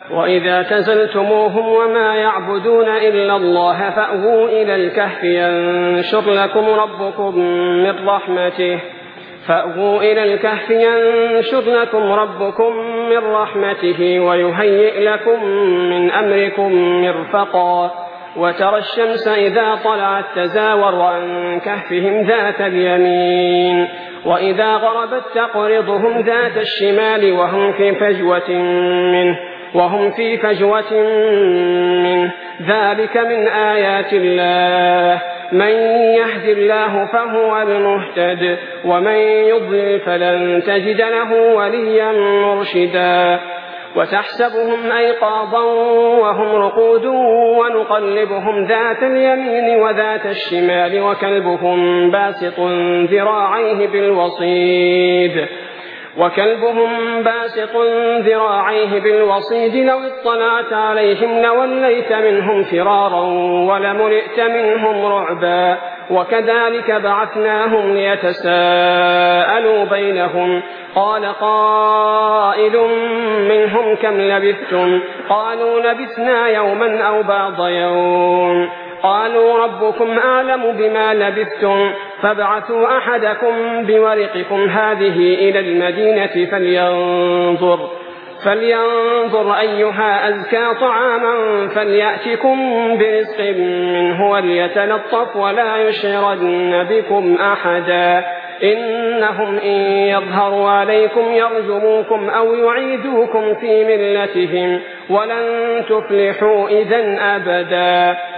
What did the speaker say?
وإذا اعتزلتموهم وما يعبدون إلا الله فأووا إلى الكهف ينشر لكم ربكم من رحمته ويهيئ لكم من أمركم مرفقا وترى الشمس إذا طلعت تزاور عن كهفهم ذات اليمين وإذا غربت تقرضهم ذات الشمال وهم في فجوة منه ذلك من آيات الله من يهد الله فهو المهتد ومن يضلل فلن تجد له وليا مرشدا وتحسبهم أيقاظا وهم رقود ونقلبهم ذات اليمين وذات الشمال وكلبهم باسط ذراعيه بالوصيد لو اطلعت عليهم لوليت منهم فرارا ولملئت منهم رعبا وكذلك بعثناهم ليتساءلوا بينهم قال قائل منهم كم لبثتم قالوا لبثنا يوما أو بعض يوم قالوا ربكم أعلم بما لبثتم فابعثوا أحدكم بورقكم هذه إلى المدينة فلينظر أيها أزكى طعاما فليأتكم برزق منه وليتلطف ولا يشعرن بكم أحدا إنهم إن يظهروا عليكم يرجموكم أو يعيدوكم في ملتهم ولن تفلحوا إذن أبدا